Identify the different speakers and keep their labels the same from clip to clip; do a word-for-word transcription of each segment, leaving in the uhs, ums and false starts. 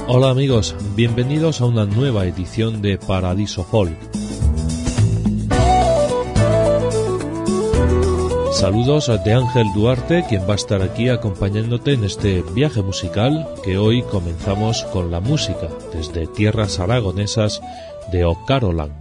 Speaker 1: Hola amigos, bienvenidos a una nueva edición de Paradiso Folk. Saludos de Ángel Duarte, quien va a estar aquí acompañándote en este viaje musical que hoy comenzamos con la música desde tierras aragonesas de O'Carolan.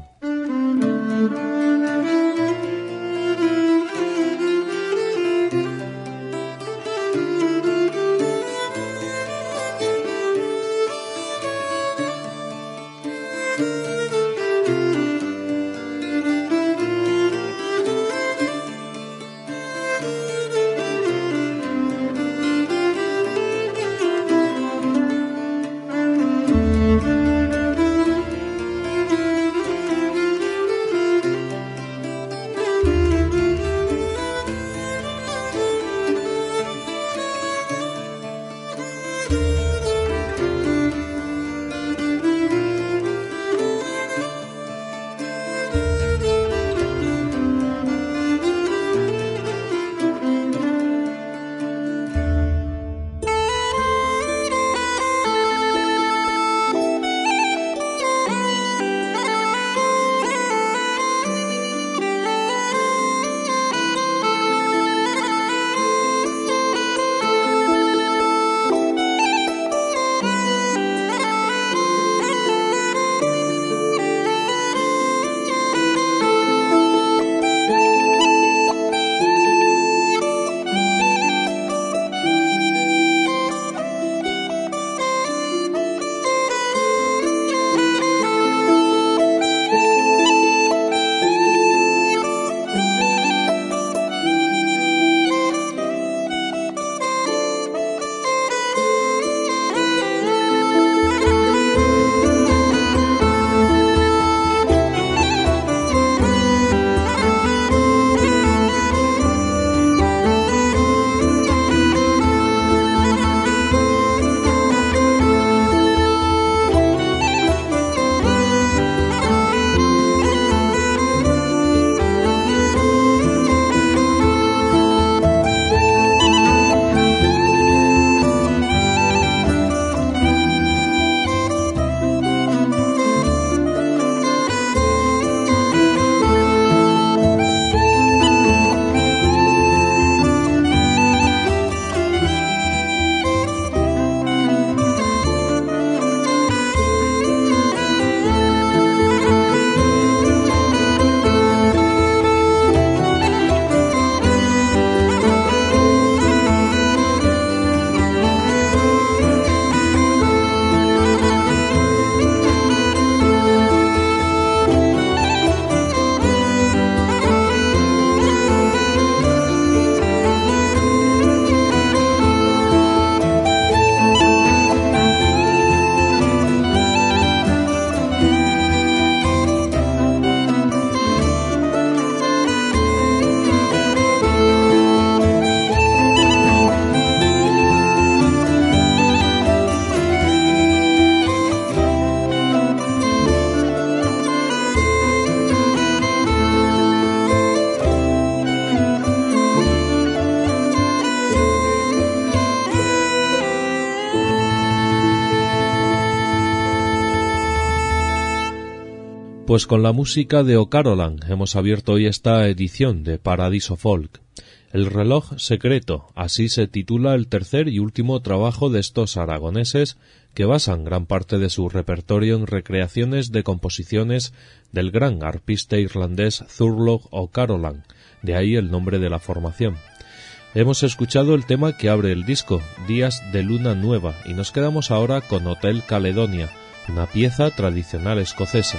Speaker 1: Pues con la música de O'Carolan hemos abierto hoy esta edición de Paradiso Folk. El reloj secreto, así se titula el tercer y último trabajo de estos aragoneses que basan gran parte de su repertorio en recreaciones de composiciones del gran arpista irlandés Thurlough O'Carolan, de ahí el nombre de la formación. Hemos escuchado el tema que abre el disco, Días de Luna Nueva, y nos quedamos ahora con Hotel Caledonia, una pieza tradicional escocesa.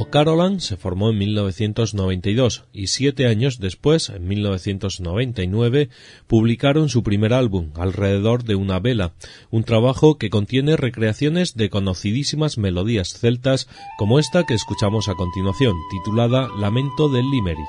Speaker 1: O'Carolan se formó en mil novecientos noventa y dos y siete años después, en mil novecientos noventa y nueve, publicaron su primer álbum, Alrededor de una vela, un trabajo que contiene recreaciones de conocidísimas melodías celtas como esta que escuchamos a continuación, titulada Lamento del Limerick.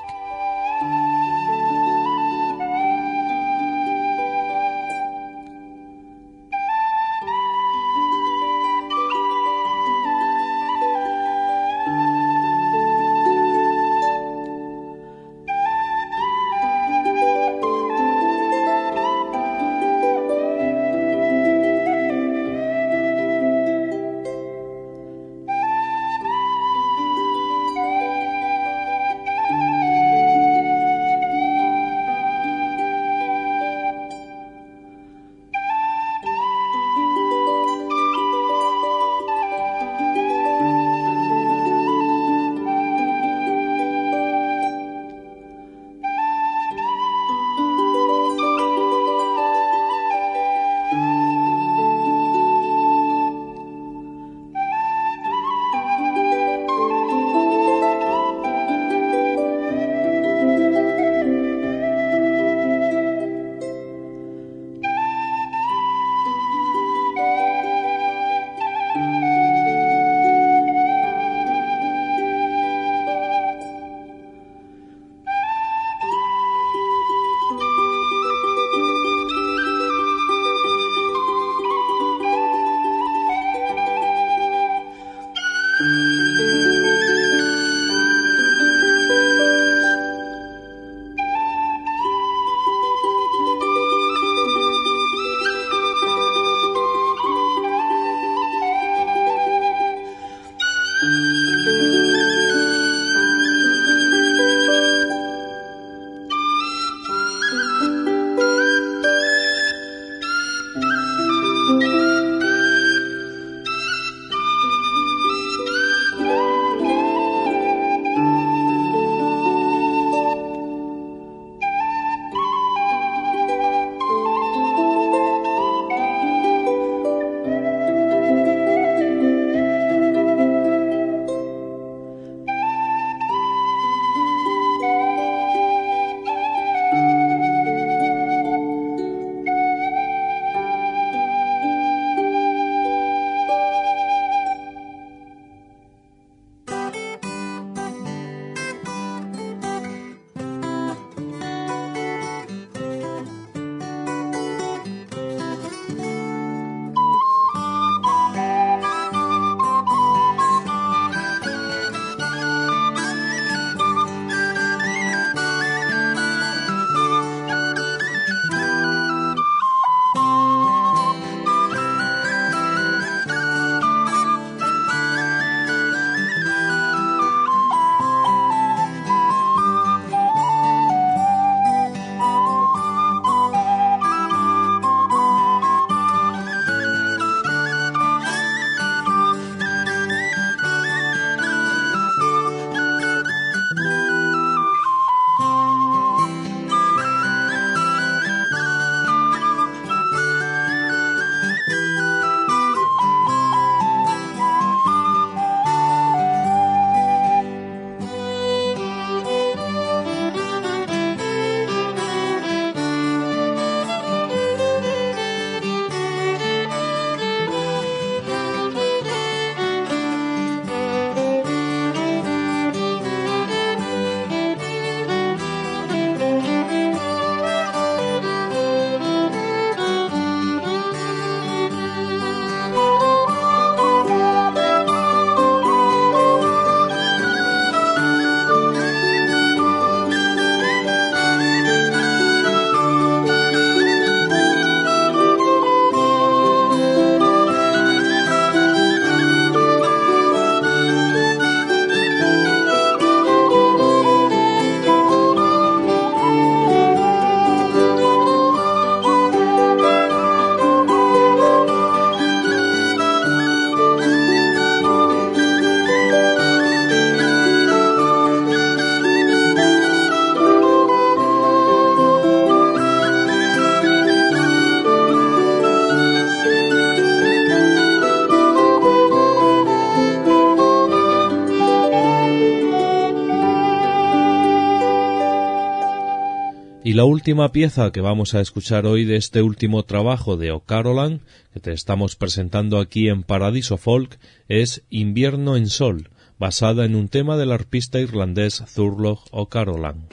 Speaker 1: Y la última pieza que vamos a escuchar hoy de este último trabajo de O'Carolan, que te estamos presentando aquí en Paradiso Folk, es Invierno en Sol, basada en un tema del arpista irlandés Thurlough O'Carolan.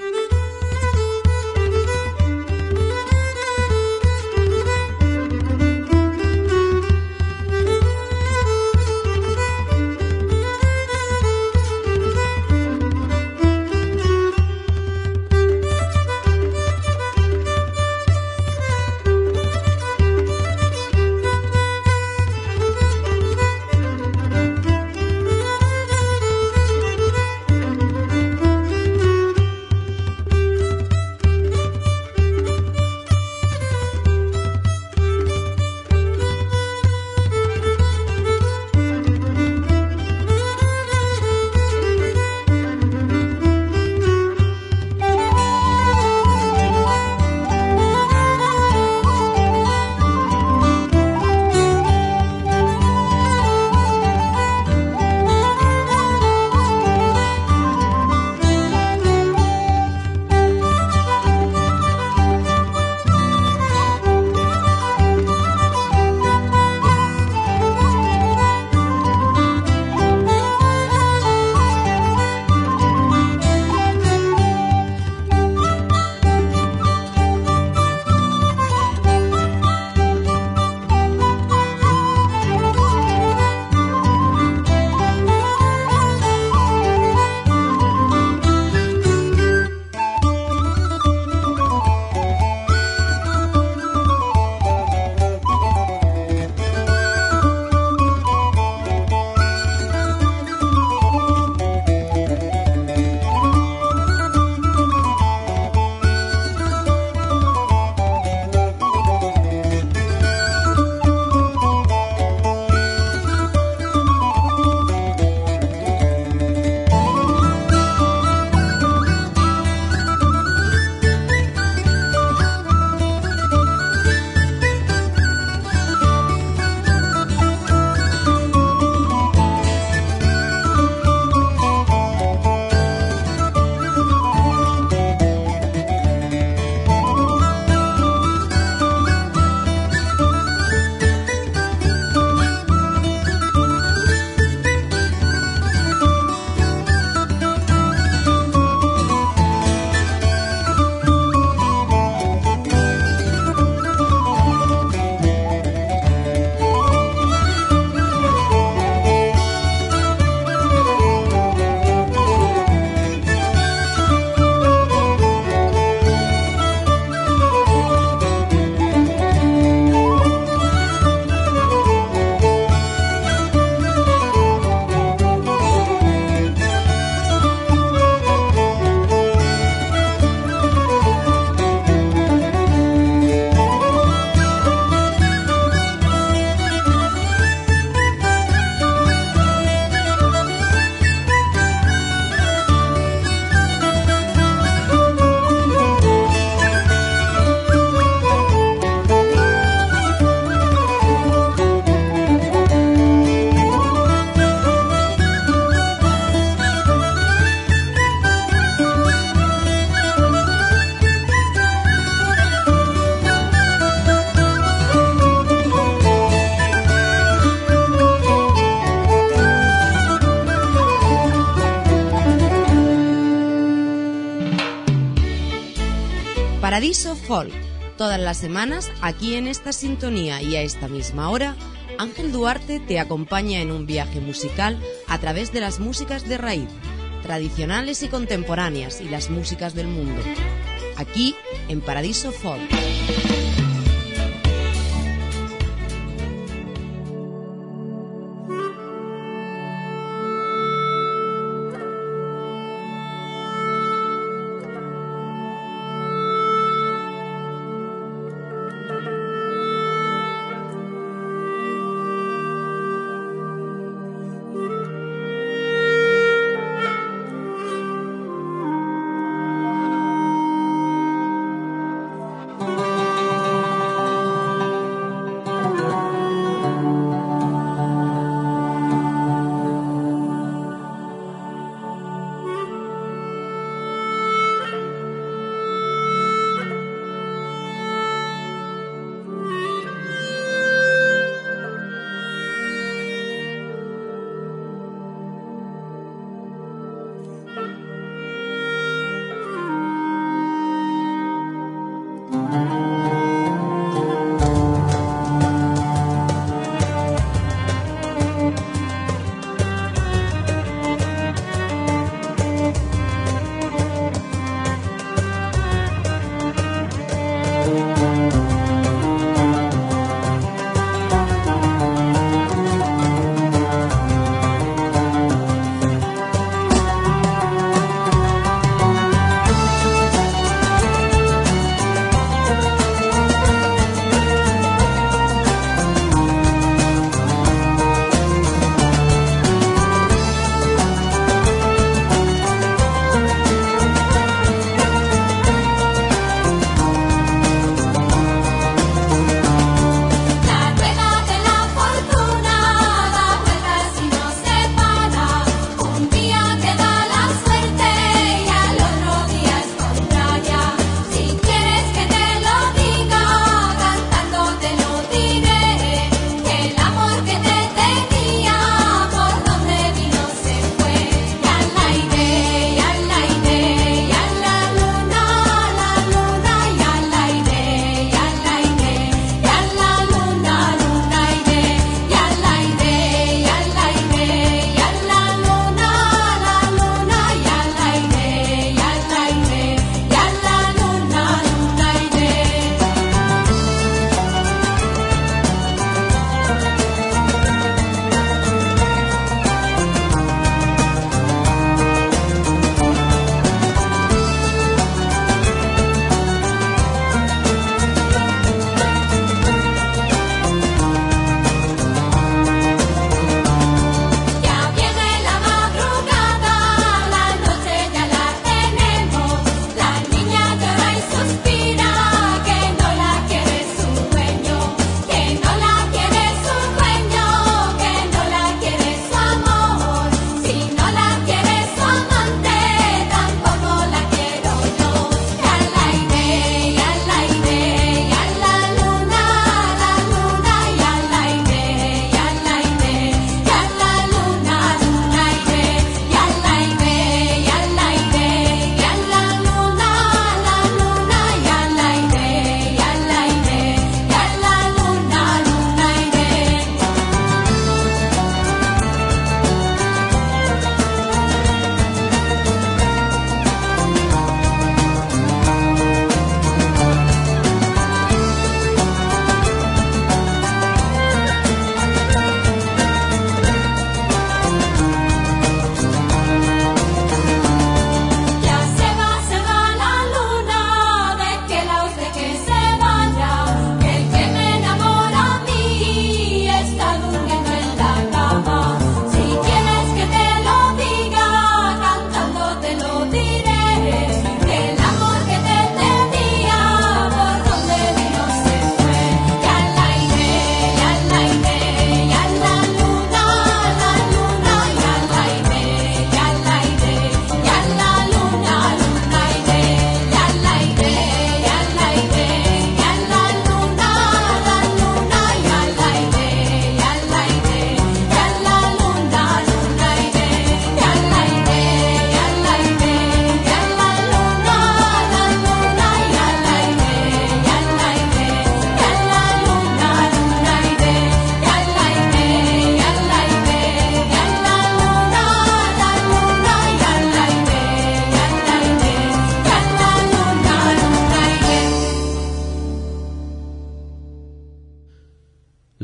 Speaker 2: Paradiso Folk, todas las semanas aquí en esta sintonía y a esta misma hora, Ángel Duarte te acompaña en un viaje musical a través de las músicas de raíz, tradicionales y contemporáneas, y las músicas del mundo, aquí en Paradiso Folk.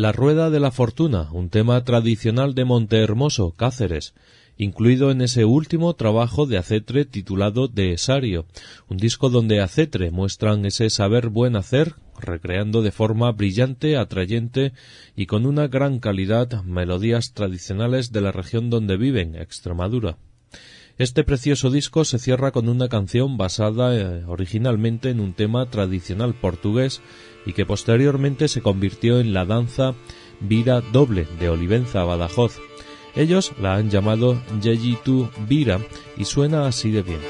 Speaker 1: La Rueda de la Fortuna, un tema tradicional de Montehermoso, Cáceres, incluido en ese último trabajo de Acetre titulado De Esario, un disco donde Acetre muestran ese saber buen hacer, recreando de forma brillante, atrayente y con una gran calidad melodías tradicionales de la región donde viven, Extremadura. Este precioso disco se cierra con una canción basada eh, originalmente en un tema tradicional portugués y que posteriormente se convirtió en la danza Vira Doble de Olivenza, Badajoz. Ellos la han llamado Yeyitu Vira y suena así de bien.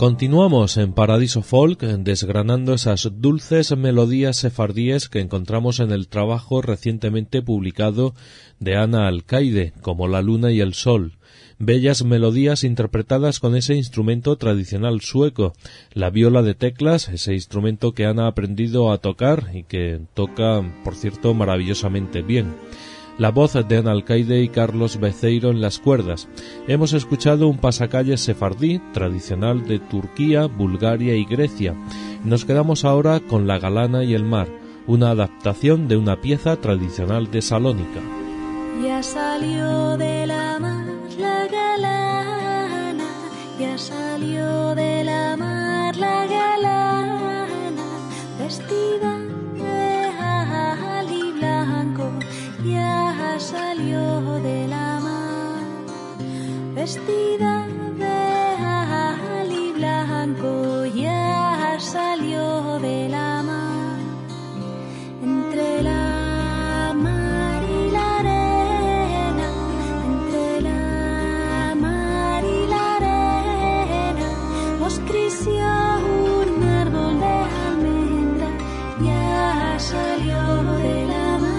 Speaker 1: Continuamos en Paradiso Folk desgranando esas dulces melodías sefardíes que encontramos en el trabajo recientemente publicado de Ana Alcaide, como La Luna y el Sol. Bellas melodías interpretadas con ese instrumento tradicional sueco, la viola de teclas, ese instrumento que Ana ha aprendido a tocar y que toca, por cierto, maravillosamente bien. La voz de Ana Alcaide y Carlos Beceiro en las cuerdas. Hemos escuchado un pasacalles sefardí, tradicional de Turquía, Bulgaria y Grecia. Nos quedamos ahora con La Galana y el mar, una adaptación de una pieza tradicional de Salónica.
Speaker 3: Ya salió de la mar la galana, ya salió de la mar la galana, vestida de ali blanco. Ya salió de la mar, vestida de ali blanco, ya salió de la mar, entre la mar y la arena, entre la mar y la arena, os creció un árbol de almendra, ya salió de la mar.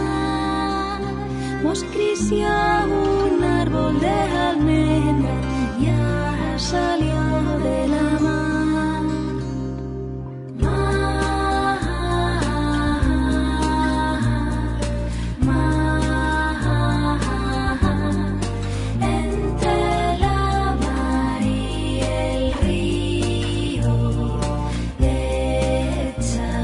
Speaker 3: Creció un árbol de almendra, ya salió de la mar. Mar, mar, entre la mar y el río, échate.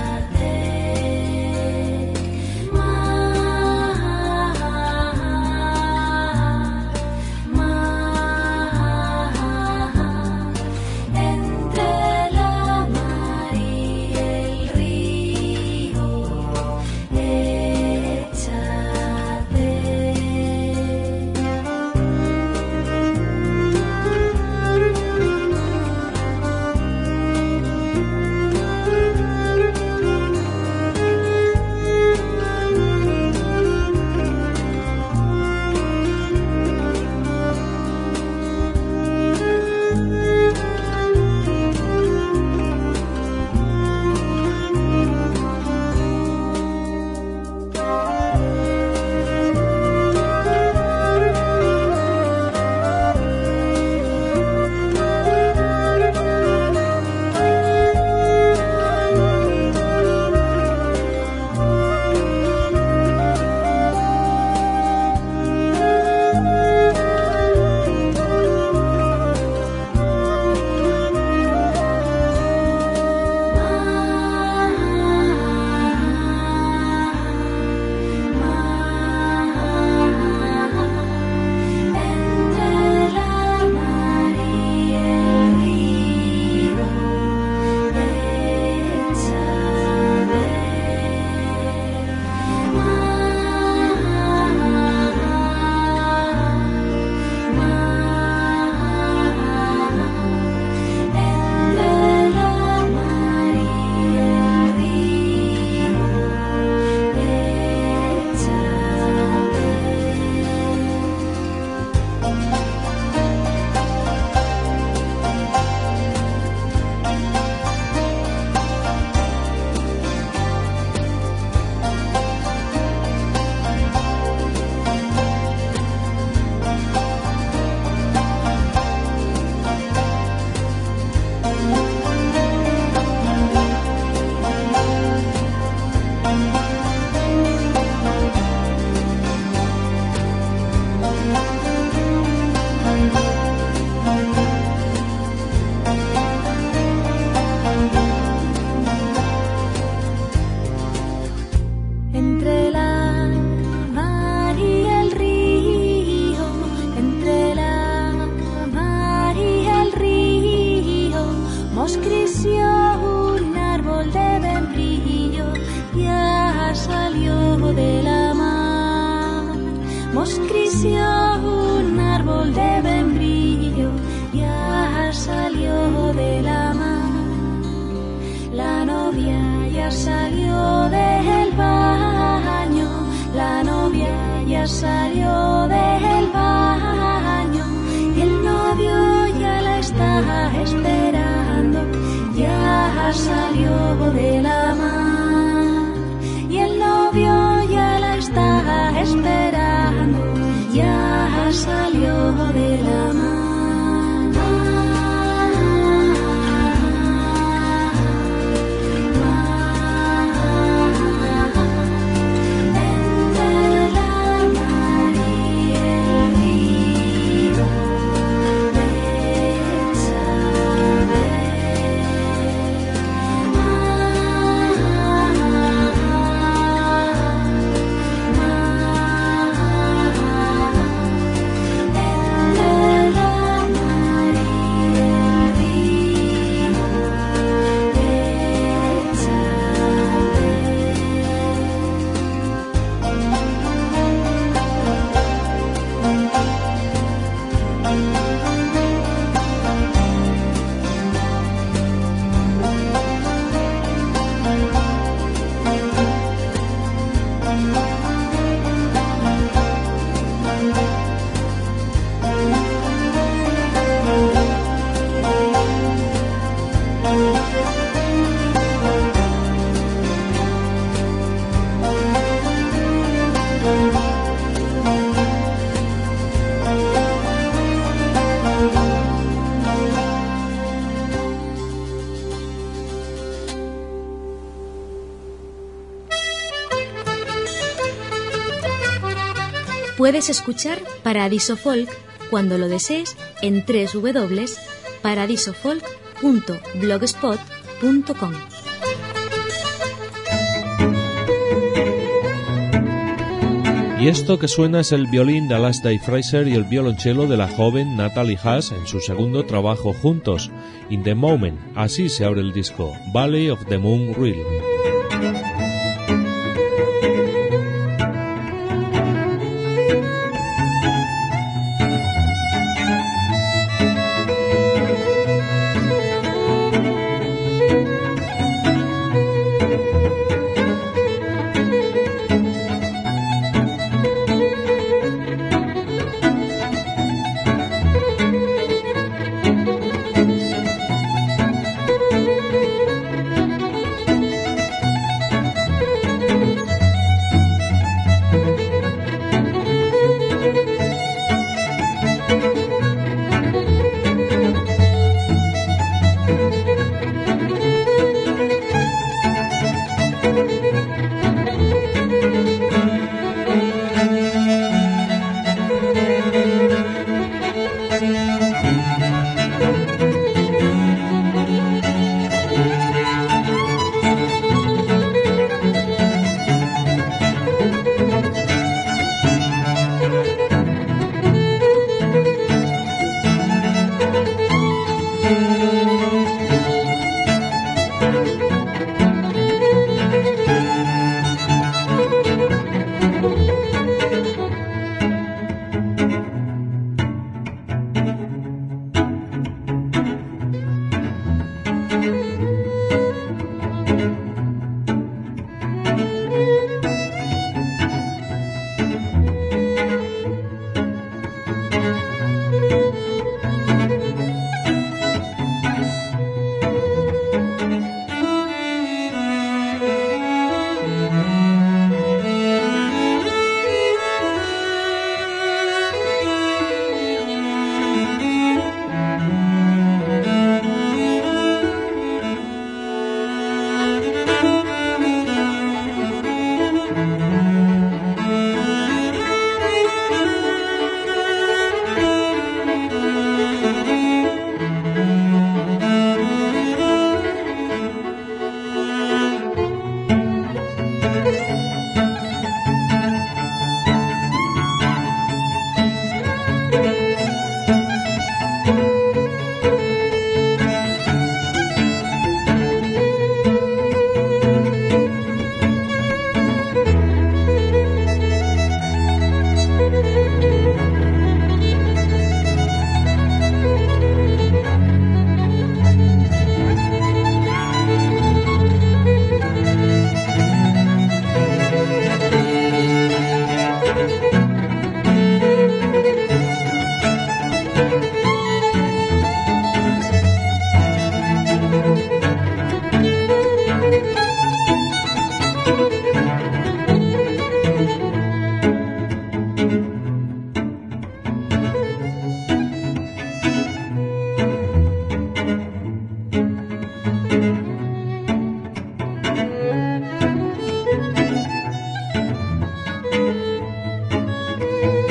Speaker 3: Salió del baño y el novio ya la está esperando. salió de la mar y el novio ya la está esperando, ya salió de la mar.
Speaker 4: Puedes escuchar Paradiso Folk cuando lo desees en doble u doble u doble u punto paradiso folk punto blogspot punto com.
Speaker 1: Y esto que suena es el violín de Alasdair Fraser y el violonchelo de la joven Natalie Haas en su segundo trabajo juntos, In the Moment. Así se abre el disco, Valley of the Moon Reel.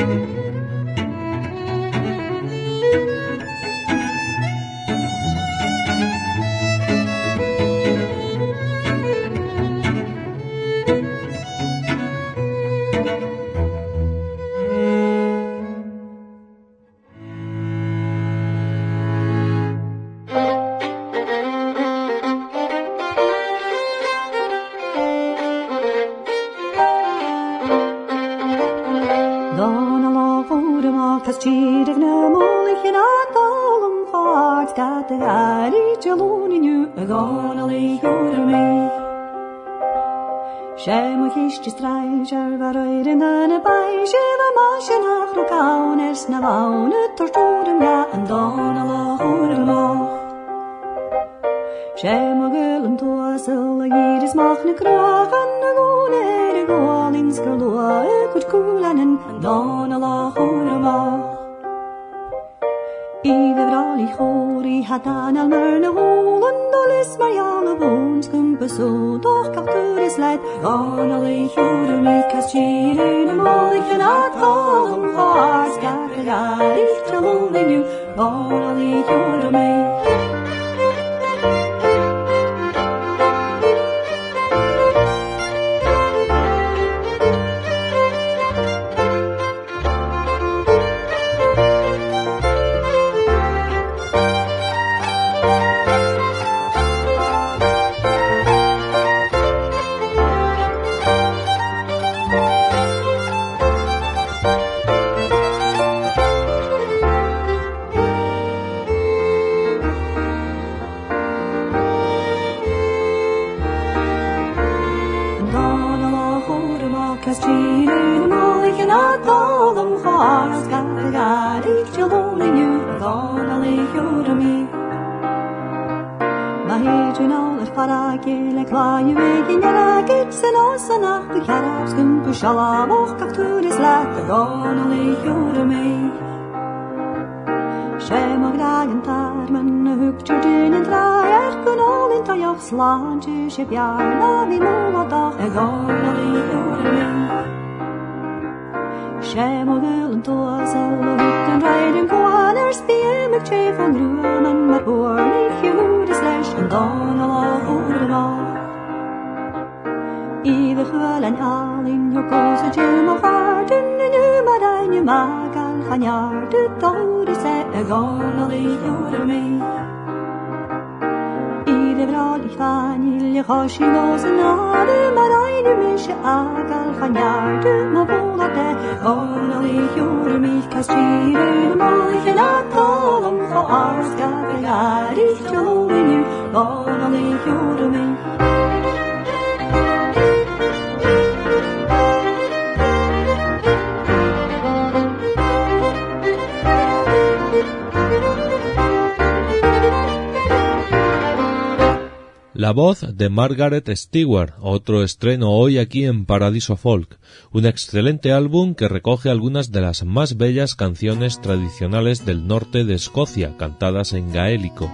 Speaker 1: La voz de Margaret Stewart, otro estreno hoy aquí en Paradiso Folk, un excelente álbum que recoge algunas de las más bellas canciones tradicionales del norte de Escocia, cantadas en gaélico.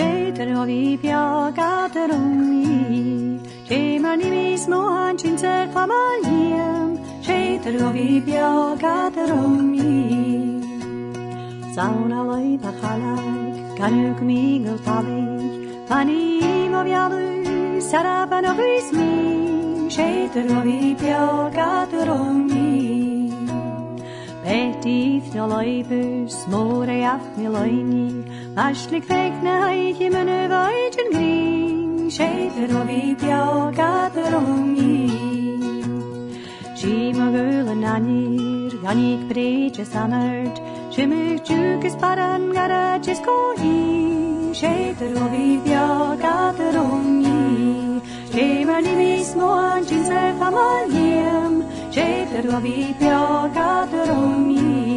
Speaker 3: Pani mo vialu sarapan o grismi, Shater o vi piagat romi. Betith no loibus, more af mi loini, Ashlik fek na haiki mene vaiten grin, Shater o vi piagat romi. Shima gulen anir, ganik breche sanert, Shimik jukes paran garages koi, Shater o vi piagat romi. Shimani mismo ancin se famaliem, Shater o vi piagat romi.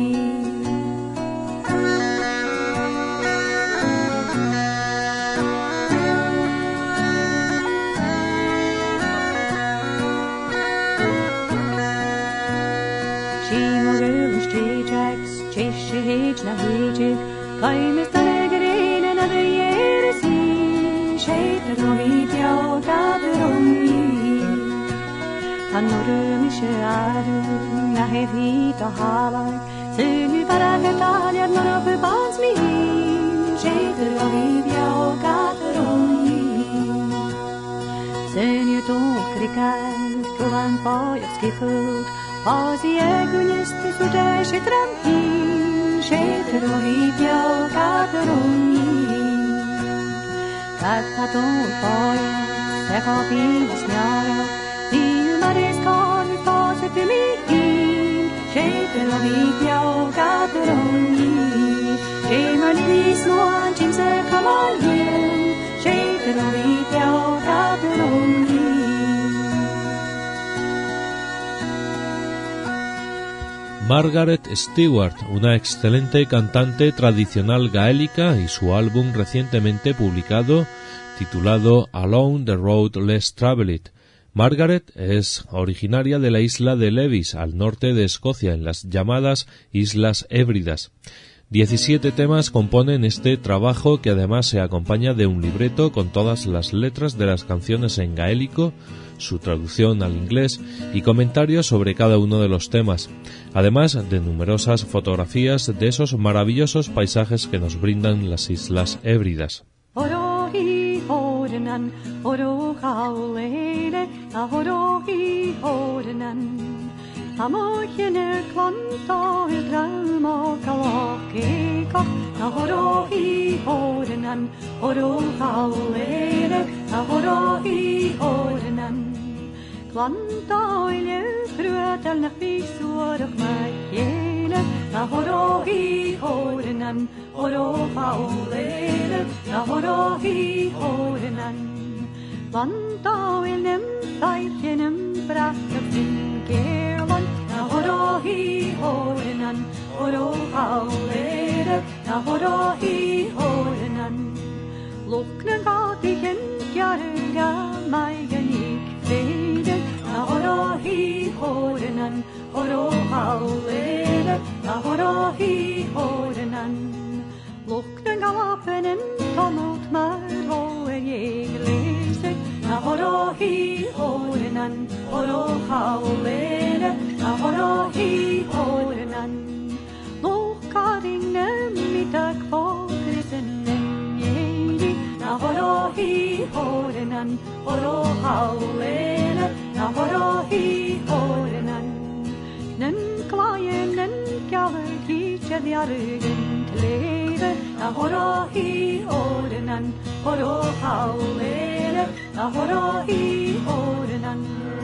Speaker 3: Cheshire na hejik, kaim is talegrin na de yersi, Shater o vi piagat romi. Panoramische Adu, na hevita halak, Sunu paragataliad norope pans mi, Jeter olivia o cateroni. Senu ton krikal, kolan pajas skifut, Pasi egunesti sudesce trampin, Jeter olivia o cateroni. Kakaton pajas, sechapinas njara, Maris kan vi ta sig till mig Tjejer och vipja och gateroni Tjejer li små chimser kamaljen Tjejer och vipja och gateroni
Speaker 1: Margaret Stewart, una excelente cantante tradicional gaélica, y su álbum recientemente publicado titulado Along the Road Less Traveled. Margaret es originaria de la isla de Levis, al norte de Escocia, en las llamadas Islas Hébridas. Diecisiete temas componen este trabajo, que además se acompaña de un libreto con todas las letras de las canciones en gaélico, su traducción al inglés y comentarios sobre cada uno de los temas, además de numerosas fotografías de esos maravillosos paisajes que nos brindan las Islas Hébridas.
Speaker 3: Horenan, orochaulere, a horohi horenan. A mochene klanta il drama kalakeka, a horohi horenan, orochaulere, a horohi horenan. Klanta il fruetel nach visuarach machele, a horohi horenan, orochaulere, a horohi horenan. Klanta il nem taichenem brakach tinkerlan, a horohi horenan, orochaulere, a horohi horenan. Luknen gatichen kjarga maigenik fede, a horohi horenan, orochaulere, a horohi horenan. Luknen gapenen tomot mar er jeglese, a horohi horenan, orochaulere, a horohi horenan. Lukkaringen mitak fokrisen enjeri, a horohi horenan, orochaulere, a horohi horenan. Nen klajen, nen kjaver kitje djargen kleve, a horohi horenan, orochaulere, a horohi horenan.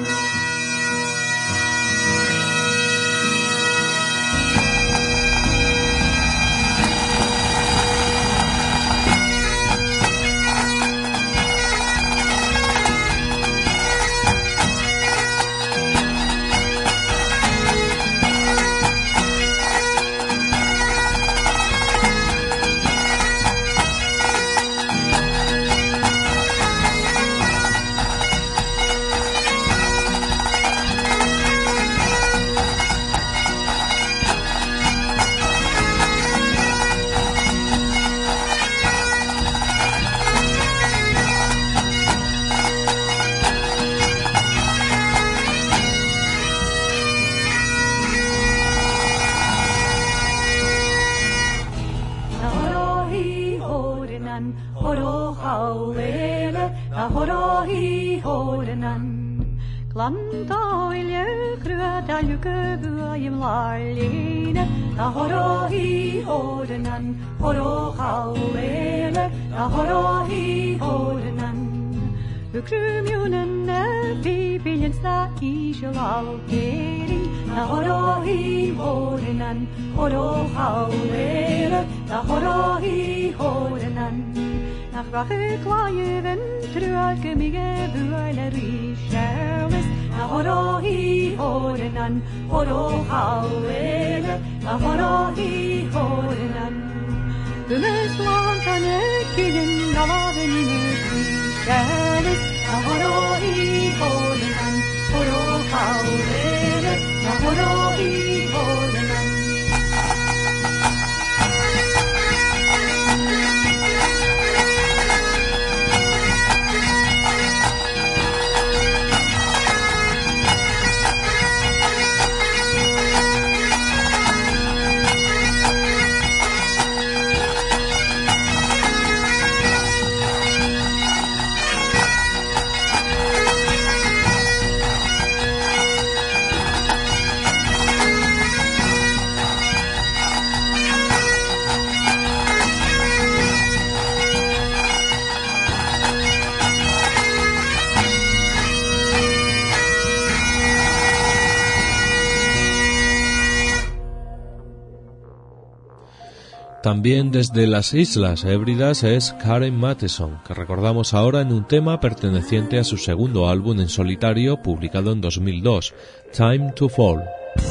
Speaker 3: Klantailje krödäljuke vyöjim laljine, a horohi horenan, horochaulele, a horohi horenan. Ukrymjunen är bibiljens da iselalkering, a horohi horenan, horochaulele, a horohi horenan. Nach wache klajeven truake mige vyöjler i kärles, a horohi horenan, horochaulele, a horohi horenan. Gumeslantan ökkigen galavenine i kärles, a horohi horenan, horochaulele, a horohi horenan.
Speaker 1: También desde las Islas Hébridas es Karen Matheson, que recordamos ahora en un tema perteneciente a su segundo álbum en solitario publicado en dos mil dos, Time to Fall.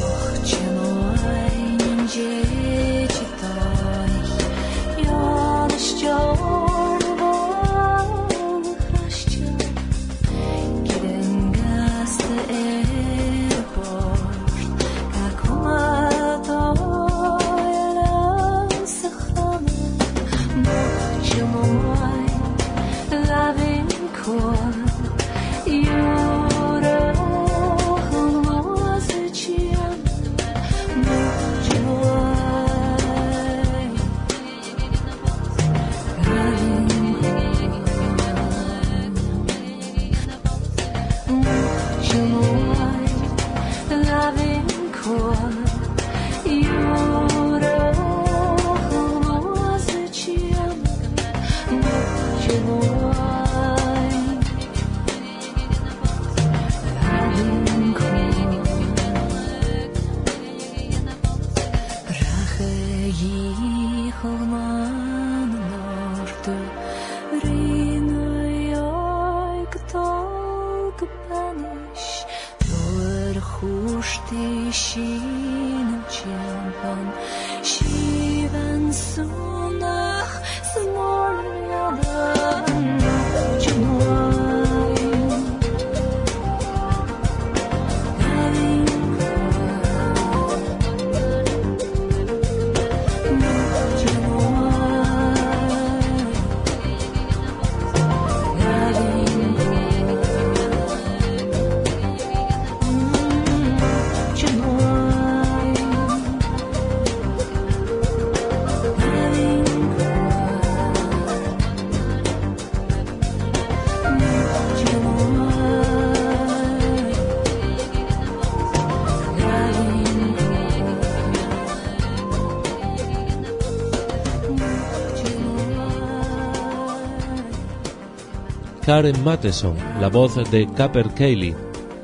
Speaker 1: Karen Matheson, la voz de Capercaillie.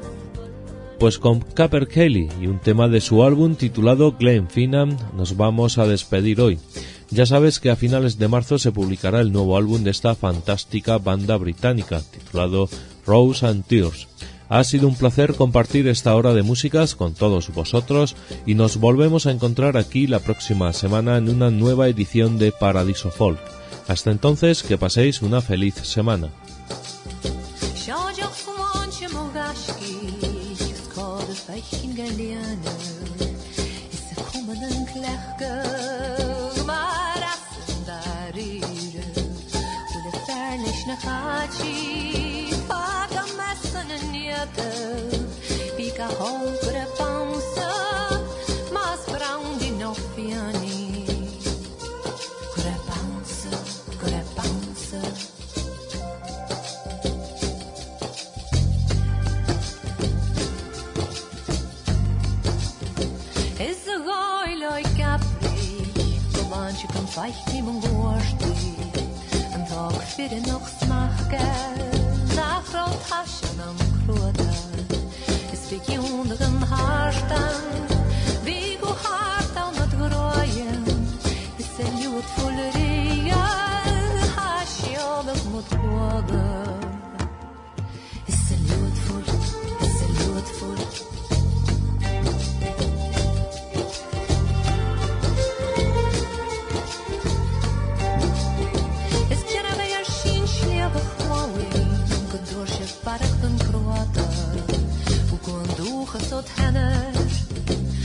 Speaker 1: Pues con Capercaillie y un tema de su álbum titulado Glenfinnan nos vamos a despedir hoy. Ya sabes que a finales de marzo se publicará el nuevo álbum de esta fantástica banda británica, titulado Rose and Tears. Ha sido un placer compartir esta hora de músicas con todos vosotros y nos volvemos a encontrar aquí la próxima semana en una nueva edición de Paradiso Folk. Hasta entonces, que paséis una feliz semana.
Speaker 5: Weicht nie mon goorsti en tag fyrir nog smakke nach rot haschen am kroda is regionen harstan vi go hart an at groyen is en ljud fulleria hasjobet mot kroda is en ljud full is en ljud full Barach den kroata, u kon duche tot henner,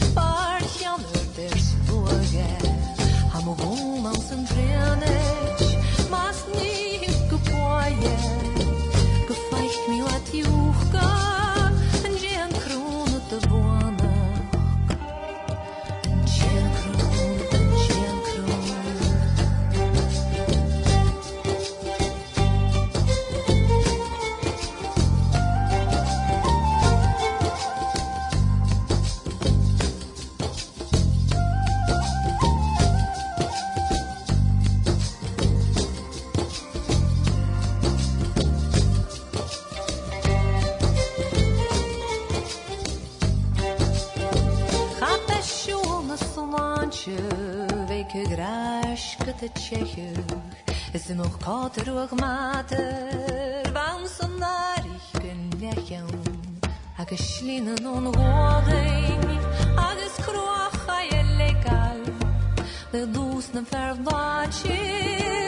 Speaker 5: Mansumantje, weke graas, kutte tjechuch. Is er nog kater och mater, van som naar ich bin lächeln. Agus slinen und råding, agus kroach a je lekal. De dusnen vervatje,